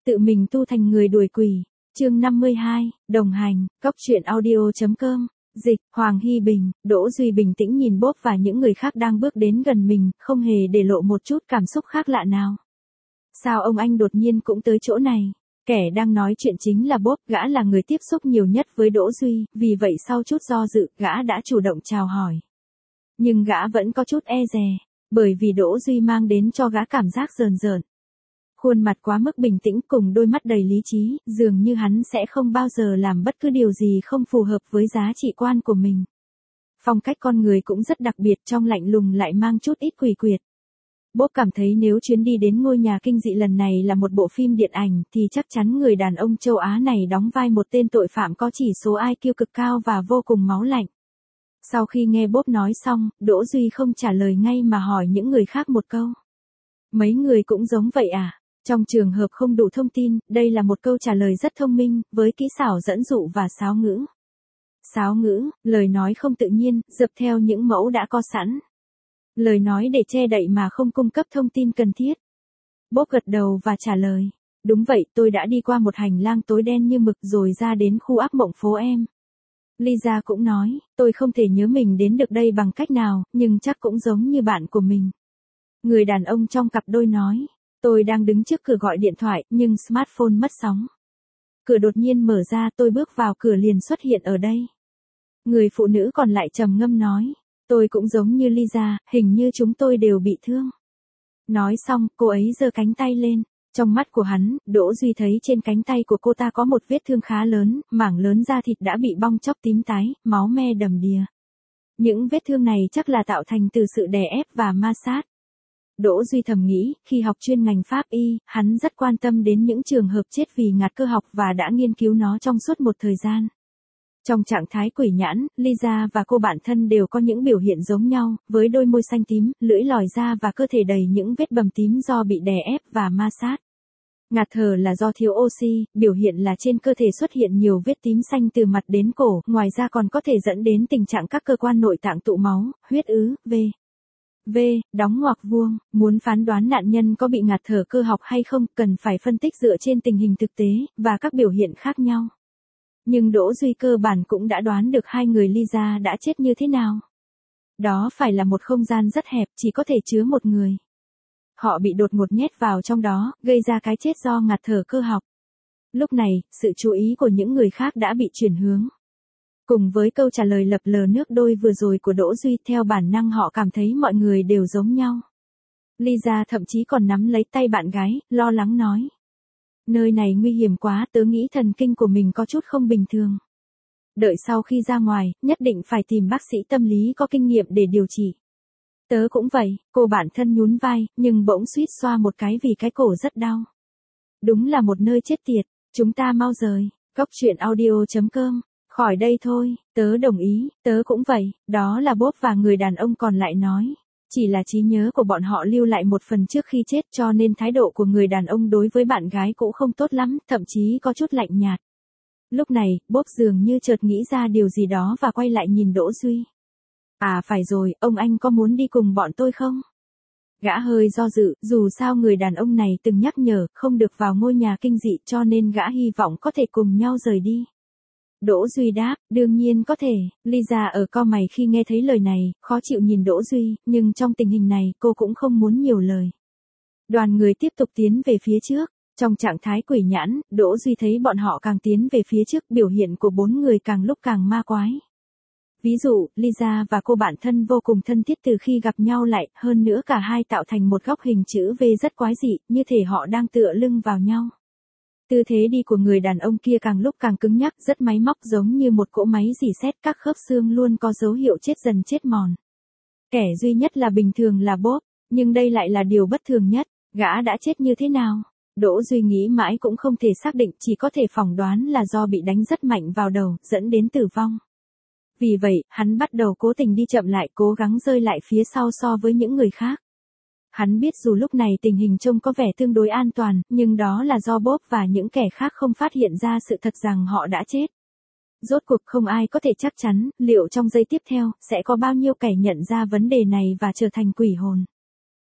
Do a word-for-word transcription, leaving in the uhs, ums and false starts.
tự mình tu thành người đuổi quỷ. Chương năm mươi hai, đồng hành, góc truyện audio.com. Dịch, Hoàng Hy Bình, Đỗ Duy bình tĩnh nhìn Bob và những người khác đang bước đến gần mình, không hề để lộ một chút cảm xúc khác lạ nào. Sao ông anh đột nhiên cũng tới chỗ này? Kẻ đang nói chuyện chính là Bob, gã là người tiếp xúc nhiều nhất với Đỗ Duy, vì vậy sau chút do dự, gã đã chủ động chào hỏi. Nhưng gã vẫn có chút e dè, bởi vì Đỗ Duy mang đến cho gã cảm giác rờn rợn. Khuôn mặt quá mức bình tĩnh cùng đôi mắt đầy lý trí, dường như hắn sẽ không bao giờ làm bất cứ điều gì không phù hợp với giá trị quan của mình. Phong cách con người cũng rất đặc biệt, trong lạnh lùng lại mang chút ít quỷ quyệt. Bob cảm thấy nếu chuyến đi đến ngôi nhà kinh dị lần này là một bộ phim điện ảnh thì chắc chắn người đàn ông châu Á này đóng vai một tên tội phạm có chỉ số i kiu cực cao và vô cùng máu lạnh. Sau khi nghe Bob nói xong, Đỗ Duy không trả lời ngay mà hỏi những người khác một câu. Mấy người cũng giống vậy à? Trong trường hợp không đủ thông tin, đây là một câu trả lời rất thông minh, với kỹ xảo dẫn dụ và sáo ngữ. Sáo ngữ, lời nói không tự nhiên, dập theo những mẫu đã có sẵn. Lời nói để che đậy mà không cung cấp thông tin cần thiết. Bob gật đầu và trả lời. Đúng vậy, tôi đã đi qua một hành lang tối đen như mực rồi ra đến khu ác mộng phố em. Lisa cũng nói, tôi không thể nhớ mình đến được đây bằng cách nào, nhưng chắc cũng giống như bạn của mình. Người đàn ông trong cặp đôi nói, tôi đang đứng trước cửa gọi điện thoại, nhưng smartphone mất sóng. Cửa đột nhiên mở ra, tôi bước vào cửa liền xuất hiện ở đây. Người phụ nữ còn lại trầm ngâm nói, tôi cũng giống như Lisa, hình như chúng tôi đều bị thương. Nói xong, cô ấy giơ cánh tay lên. Trong mắt của hắn, Đỗ Duy thấy trên cánh tay của cô ta có một vết thương khá lớn, mảng lớn da thịt đã bị bong chóc tím tái, máu me đầm đìa. Những vết thương này chắc là tạo thành từ sự đè ép và ma sát. Đỗ Duy thầm nghĩ, khi học chuyên ngành pháp y, hắn rất quan tâm đến những trường hợp chết vì ngạt cơ học và đã nghiên cứu nó trong suốt một thời gian. Trong trạng thái quỷ nhãn, Lisa và cô bạn thân đều có những biểu hiện giống nhau, với đôi môi xanh tím, lưỡi lòi ra và cơ thể đầy những vết bầm tím do bị đè ép và ma sát. Ngạt thở là do thiếu oxy, biểu hiện là trên cơ thể xuất hiện nhiều vết tím xanh từ mặt đến cổ, ngoài ra còn có thể dẫn đến tình trạng các cơ quan nội tạng tụ máu, huyết ứ, v. V, đóng ngoặc vuông, muốn phán đoán nạn nhân có bị ngạt thở cơ học hay không, cần phải phân tích dựa trên tình hình thực tế, và các biểu hiện khác nhau. Nhưng Đỗ Duy cơ bản cũng đã đoán được hai người Lisa đã chết như thế nào. Đó phải là một không gian rất hẹp, chỉ có thể chứa một người. Họ bị đột ngột nhét vào trong đó, gây ra cái chết do ngạt thở cơ học. Lúc này, sự chú ý của những người khác đã bị chuyển hướng. Cùng với câu trả lời lập lờ nước đôi vừa rồi của Đỗ Duy, theo bản năng họ cảm thấy mọi người đều giống nhau. Lisa thậm chí còn nắm lấy tay bạn gái, lo lắng nói. Nơi này nguy hiểm quá, tớ nghĩ thần kinh của mình có chút không bình thường. Đợi sau khi ra ngoài, nhất định phải tìm bác sĩ tâm lý có kinh nghiệm để điều trị. Tớ cũng vậy, cô bạn thân nhún vai, nhưng bỗng suýt xoa một cái vì cái cổ rất đau. Đúng là một nơi chết tiệt, chúng ta mau rời, góc truyện audio.com. Khỏi đây thôi, tớ đồng ý, tớ cũng vậy, đó là Bob và người đàn ông còn lại nói. Chỉ là trí nhớ của bọn họ lưu lại một phần trước khi chết cho nên thái độ của người đàn ông đối với bạn gái cũng không tốt lắm, thậm chí có chút lạnh nhạt. Lúc này, Bob dường như chợt nghĩ ra điều gì đó và quay lại nhìn Đỗ Duy. À phải rồi, ông anh có muốn đi cùng bọn tôi không? Gã hơi do dự, dù sao người đàn ông này từng nhắc nhở không được vào ngôi nhà kinh dị cho nên gã hy vọng có thể cùng nhau rời đi. Đỗ Duy đáp, đương nhiên có thể. Lisa ở cau mày khi nghe thấy lời này, khó chịu nhìn Đỗ Duy, nhưng trong tình hình này cô cũng không muốn nhiều lời. Đoàn người tiếp tục tiến về phía trước. Trong trạng thái quỷ nhãn, Đỗ Duy thấy bọn họ càng tiến về phía trước, biểu hiện của bốn người càng lúc càng ma quái. Ví dụ, Lisa và cô bạn thân vô cùng thân thiết từ khi gặp nhau lại, hơn nữa cả hai tạo thành một góc hình chữ V rất quái dị, như thể họ đang tựa lưng vào nhau. Tư thế đi của người đàn ông kia càng lúc càng cứng nhắc, rất máy móc giống như một cỗ máy rỉ sét, các khớp xương luôn có dấu hiệu chết dần chết mòn. Kẻ duy nhất là bình thường là Bob, nhưng đây lại là điều bất thường nhất, gã đã chết như thế nào? Đỗ Duy nghĩ mãi cũng không thể xác định, chỉ có thể phỏng đoán là do bị đánh rất mạnh vào đầu, dẫn đến tử vong. Vì vậy, hắn bắt đầu cố tình đi chậm lại, cố gắng rơi lại phía sau so với những người khác. Hắn biết dù lúc này tình hình trông có vẻ tương đối an toàn, nhưng đó là do Bob và những kẻ khác không phát hiện ra sự thật rằng họ đã chết. Rốt cuộc không ai có thể chắc chắn, liệu trong giây tiếp theo, sẽ có bao nhiêu kẻ nhận ra vấn đề này và trở thành quỷ hồn.